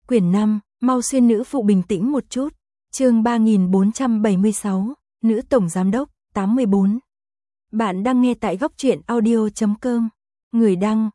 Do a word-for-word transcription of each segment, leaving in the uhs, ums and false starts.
Quyển năm, mau xuyên nữ phụ bình tĩnh một chút. Chương ba nghìn bốn trăm bảy mươi sáu, nữ tổng giám đốc, tám mươi bốn. Bạn đang nghe tại góc truyện audio chấm com. Người đăng,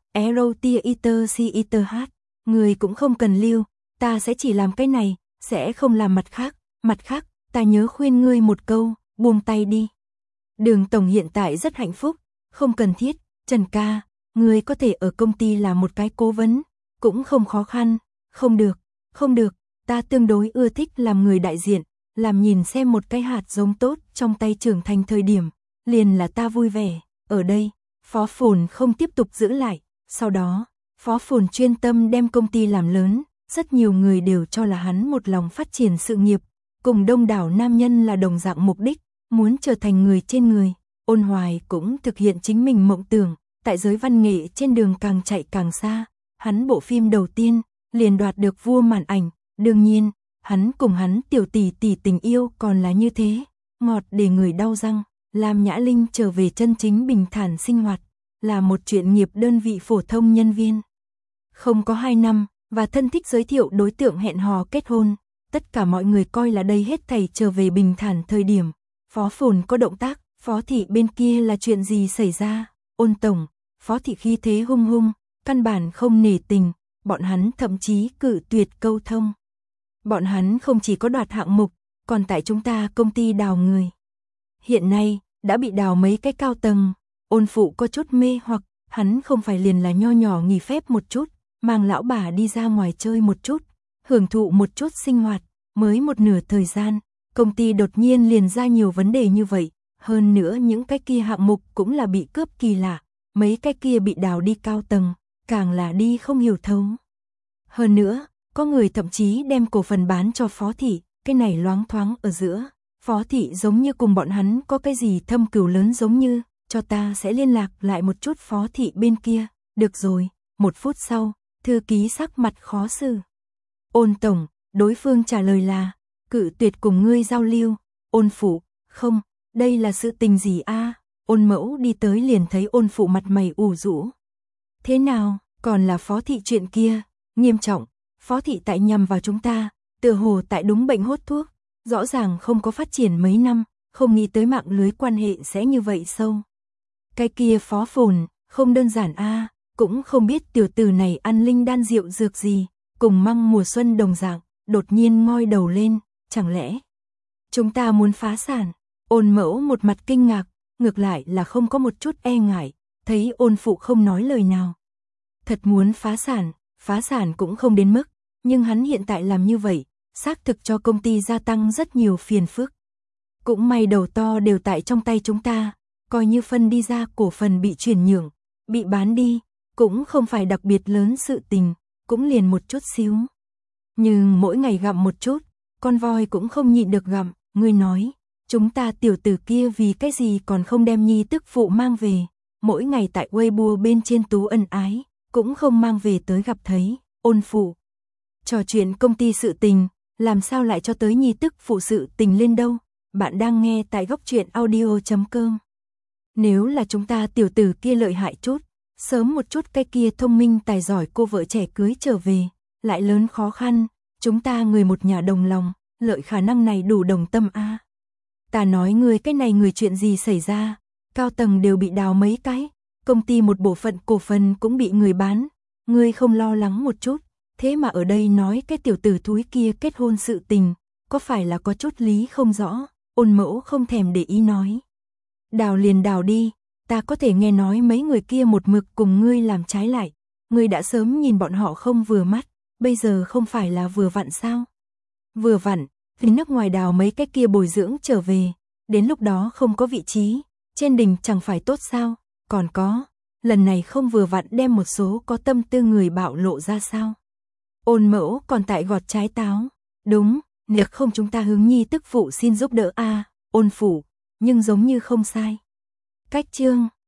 Erotiater Người cũng không cần lưu, ta sẽ chỉ làm cái này, sẽ không làm mặt khác. Mặt khác, ta nhớ khuyên ngươi một câu, buông tay đi. Đường tổng hiện tại rất hạnh phúc, không cần thiết. Trần ca, ngươi có thể ở công ty làm một cái cố vấn, cũng không khó khăn. Không được, không được, ta tương đối ưa thích làm người đại diện, làm nhìn xem một cái hạt giống tốt trong tay trưởng thành thời điểm, liền là ta vui vẻ. Ở đây, Phó Phồn không tiếp tục giữ lại, sau đó, Phó Phồn chuyên tâm đem công ty làm lớn, rất nhiều người đều cho là hắn một lòng phát triển sự nghiệp, cùng đông đảo nam nhân là đồng dạng mục đích, muốn trở thành người trên người. Ôn Hoài cũng thực hiện chính mình mộng tưởng, tại giới văn nghệ trên đường càng chạy càng xa, hắn bộ phim đầu tiên liền đoạt được vua màn ảnh, đương nhiên, hắn cùng hắn tiểu tỷ tỷ tình yêu còn là như thế, ngọt để người đau răng. Lam Nhã Linh trở về chân chính bình thản sinh hoạt, là một chuyện nghiệp đơn vị phổ thông nhân viên. Không có hai năm, và thân thích giới thiệu đối tượng hẹn hò kết hôn, tất cả mọi người coi là đây hết thảy trở về bình thản thời điểm. Phó Phồn có động tác, Phó thị bên kia là chuyện gì xảy ra? Ôn tổng, Phó thị khi thế hung hung, căn bản không nể tình, bọn hắn thậm chí cự tuyệt câu thông. Bọn hắn không chỉ có đoạt hạng mục, còn tại chúng ta công ty đào người. Hiện nay, đã bị đào mấy cái cao tầng. Ôn phụ có chút mê hoặc, hắn không phải liền là nho nhỏ nghỉ phép một chút, mang lão bà đi ra ngoài chơi một chút, hưởng thụ một chút sinh hoạt, mới một nửa thời gian, công ty đột nhiên liền ra nhiều vấn đề như vậy, hơn nữa những cái kia hạng mục cũng là bị cướp kỳ lạ, mấy cái kia bị đào đi cao tầng, càng là đi không hiểu thấu. Hơn nữa, có người thậm chí đem cổ phần bán cho Phó thị, cái này loáng thoáng ở giữa, Phó thị giống như cùng bọn hắn có cái gì thâm cừu lớn giống như, cho ta sẽ liên lạc lại một chút Phó thị bên kia, được rồi. Một phút sau, thư ký sắc mặt khó xử. Ôn tổng, đối phương trả lời là, cự tuyệt cùng ngươi giao lưu. Ôn phụ, không, đây là sự tình gì a? Ôn mẫu đi tới liền thấy ôn phụ mặt mày ủ rũ. Thế nào, còn là Phó thị chuyện kia, nghiêm trọng, Phó thị tại nhằm vào chúng ta, tựa hồ tại đúng bệnh hốt thuốc, rõ ràng không có phát triển mấy năm, không nghĩ tới mạng lưới quan hệ sẽ như vậy sâu. Cái kia Phó Phồn, không đơn giản a, cũng không biết tiểu tử này ăn linh đan rượu dược gì, cùng măng mùa xuân đồng dạng, đột nhiên ngoi đầu lên, chẳng lẽ chúng ta muốn phá sản? Ôn mẫu một mặt kinh ngạc, ngược lại là không có một chút e ngại, thấy ôn phụ không nói lời nào. Thật muốn phá sản, phá sản cũng không đến mức, nhưng hắn hiện tại làm như vậy, xác thực cho công ty gia tăng rất nhiều phiền phức. Cũng may đầu to đều tại trong tay chúng ta, coi như phân đi ra cổ phần bị chuyển nhượng, bị bán đi, cũng không phải đặc biệt lớn sự tình, cũng liền một chút xíu. Nhưng mỗi ngày gặm một chút, con voi cũng không nhịn được gặm, ngươi nói, chúng ta tiểu tử kia vì cái gì còn không đem nhi tức phụ mang về, mỗi ngày tại Weibo bên trên tú ân ái, cũng không mang về tới gặp thấy. Ôn phụ, trò chuyện công ty sự tình, làm sao lại cho tới nhi tức phụ sự tình lên đâu? Bạn đang nghe tại góc truyện audio chấm com. Nếu là chúng ta tiểu tử kia lợi hại chút, sớm một chút cái kia thông minh tài giỏi cô vợ trẻ cưới trở về, lại lớn khó khăn, chúng ta người một nhà đồng lòng, lợi khả năng này đủ đồng tâm a. Ta nói người cái này người chuyện gì xảy ra, cao tầng đều bị đào mấy cái, công ty một bộ phận cổ phần cũng bị người bán, ngươi không lo lắng một chút, thế mà ở đây nói cái tiểu tử thúi kia kết hôn sự tình, có phải là có chút lý không rõ? Ôn mẫu không thèm để ý nói. Đào liền đào đi, ta có thể nghe nói mấy người kia một mực cùng ngươi làm trái lại, ngươi đã sớm nhìn bọn họ không vừa mắt, bây giờ không phải là vừa vặn sao? Vừa vặn, vì nước ngoài đào mấy cái kia bồi dưỡng trở về, đến lúc đó không có vị trí, trên đỉnh chẳng phải tốt sao? Còn có, lần này không vừa vặn đem một số có tâm tư người bạo lộ ra sao? Ôn mẫu còn tại gọt trái táo, đúng, nếu không chúng ta hướng nhi tức phụ xin giúp đỡ a. Ôn phụ, nhưng giống như không sai. Cách chương